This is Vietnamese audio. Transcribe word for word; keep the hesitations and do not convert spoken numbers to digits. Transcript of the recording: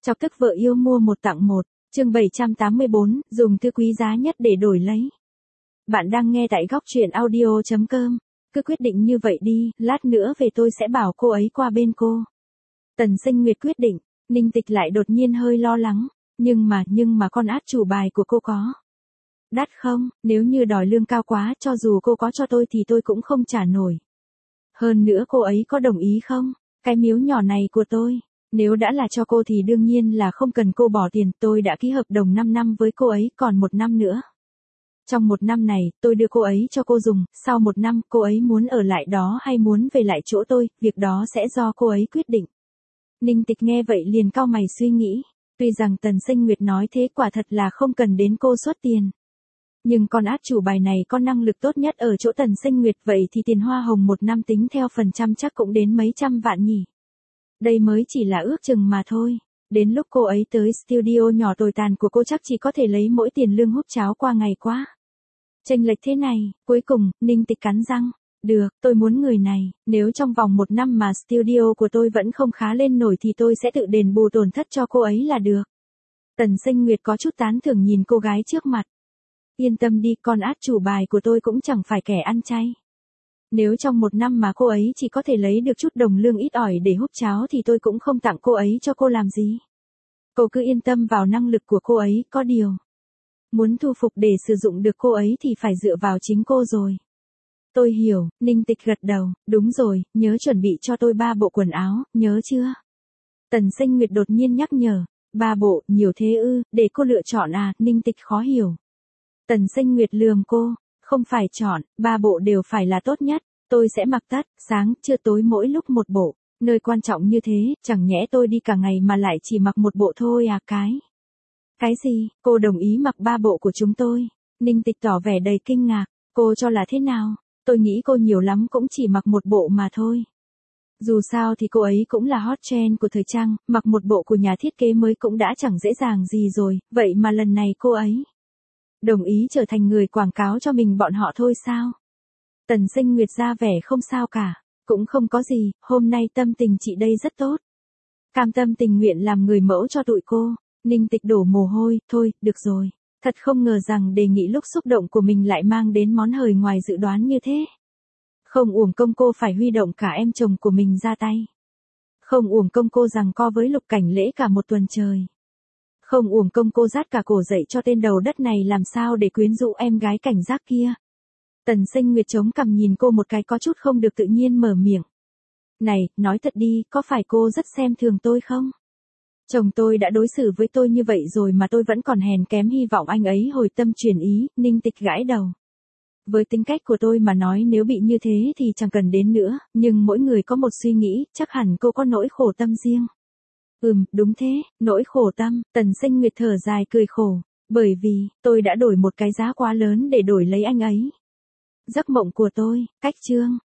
Chọc tức vợ yêu mua một tặng một, chương bảy trăm tám mươi bốn, dùng thứ quý giá nhất để đổi lấy. Bạn đang nghe tại góc truyện audio chấm com. Cứ quyết định như vậy đi, lát nữa về tôi sẽ bảo cô ấy qua bên cô. Tần Sinh Nguyệt quyết định, Ninh Tịch lại đột nhiên hơi lo lắng, nhưng mà, nhưng mà con át chủ bài của cô có. Đắt không, nếu như đòi lương cao quá, cho dù cô có cho tôi thì tôi cũng không trả nổi. Hơn nữa cô ấy có đồng ý không? Cái miếu nhỏ này của tôi, nếu đã là cho cô thì đương nhiên là không cần cô bỏ tiền, tôi đã ký hợp đồng năm năm với cô ấy, còn một năm nữa. Trong một năm này, tôi đưa cô ấy cho cô dùng, sau một năm cô ấy muốn ở lại đó hay muốn về lại chỗ tôi, việc đó sẽ do cô ấy quyết định. Ninh Tịch nghe vậy liền cau mày suy nghĩ, tuy rằng Tần Sinh Nguyệt nói thế quả thật là không cần đến cô xuất tiền. Nhưng con át chủ bài này có năng lực tốt nhất ở chỗ Tần Sinh Nguyệt, vậy thì tiền hoa hồng một năm tính theo phần trăm chắc cũng đến mấy trăm vạn nhỉ. Đây mới chỉ là ước chừng mà thôi. Đến lúc cô ấy tới studio nhỏ tồi tàn của cô chắc chỉ có thể lấy mỗi tiền lương hút cháo qua ngày quá. Chênh lệch thế này, cuối cùng, Ninh Tịch cắn răng. Được, tôi muốn người này, nếu trong vòng một năm mà studio của tôi vẫn không khá lên nổi thì tôi sẽ tự đền bù tổn thất cho cô ấy là được. Tần Sinh Nguyệt có chút tán thưởng nhìn cô gái trước mặt. Yên tâm đi, con át chủ bài của tôi cũng chẳng phải kẻ ăn chay. Nếu trong một năm mà cô ấy chỉ có thể lấy được chút đồng lương ít ỏi để hút cháo thì tôi cũng không tặng cô ấy cho cô làm gì. Cô cứ yên tâm vào năng lực của cô ấy, có điều. Muốn thu phục để sử dụng được cô ấy thì phải dựa vào chính cô rồi. Tôi hiểu, Ninh Tịch gật đầu, đúng rồi, nhớ chuẩn bị cho tôi ba bộ quần áo, nhớ chưa? Tần Sinh Nguyệt đột nhiên nhắc nhở, ba bộ, nhiều thế ư, để cô lựa chọn à, Ninh Tịch khó hiểu. Tần Sinh Nguyệt lườm cô, không phải chọn, ba bộ đều phải là tốt nhất, tôi sẽ mặc tất, sáng, trưa tối mỗi lúc một bộ, nơi quan trọng như thế, chẳng nhẽ tôi đi cả ngày mà lại chỉ mặc một bộ thôi à cái. Cái gì, cô đồng ý mặc ba bộ của chúng tôi? Ninh Tịch tỏ vẻ đầy kinh ngạc, cô cho là thế nào? Tôi nghĩ cô nhiều lắm cũng chỉ mặc một bộ mà thôi. Dù sao thì cô ấy cũng là hot trend của thời trang, mặc một bộ của nhà thiết kế mới cũng đã chẳng dễ dàng gì rồi, vậy mà lần này cô ấy đồng ý trở thành người quảng cáo cho mình bọn họ thôi sao? Tần Sinh Nguyệt ra vẻ không sao cả, cũng không có gì, hôm nay tâm tình chị đây rất tốt. Cam tâm tình nguyện làm người mẫu cho tụi cô. Ninh Tịch đổ mồ hôi, thôi, được rồi. Thật không ngờ rằng đề nghị lúc xúc động của mình lại mang đến món hời ngoài dự đoán như thế. Không uổng công cô phải huy động cả em chồng của mình ra tay. Không uổng công cô giằng co với Lục Cảnh Lễ cả một tuần trời. Không uổng công cô dắt cả cổ dậy cho tên đầu đất này làm sao để quyến rũ em gái cảnh giác kia. Tần Sinh Nguyệt chống cằm nhìn cô một cái có chút không được tự nhiên mở miệng. Này, nói thật đi, có phải cô rất xem thường tôi không? Chồng tôi đã đối xử với tôi như vậy rồi mà tôi vẫn còn hèn kém hy vọng anh ấy hồi tâm chuyển ý, Ninh Tịch gãi đầu. Với tính cách của tôi mà nói nếu bị như thế thì chẳng cần đến nữa, nhưng mỗi người có một suy nghĩ, chắc hẳn cô có nỗi khổ tâm riêng. Ừm, đúng thế, nỗi khổ tâm, Tần Sinh Nguyệt thở dài cười khổ, bởi vì, tôi đã đổi một cái giá quá lớn để đổi lấy anh ấy. Giấc mộng của tôi, cách chương,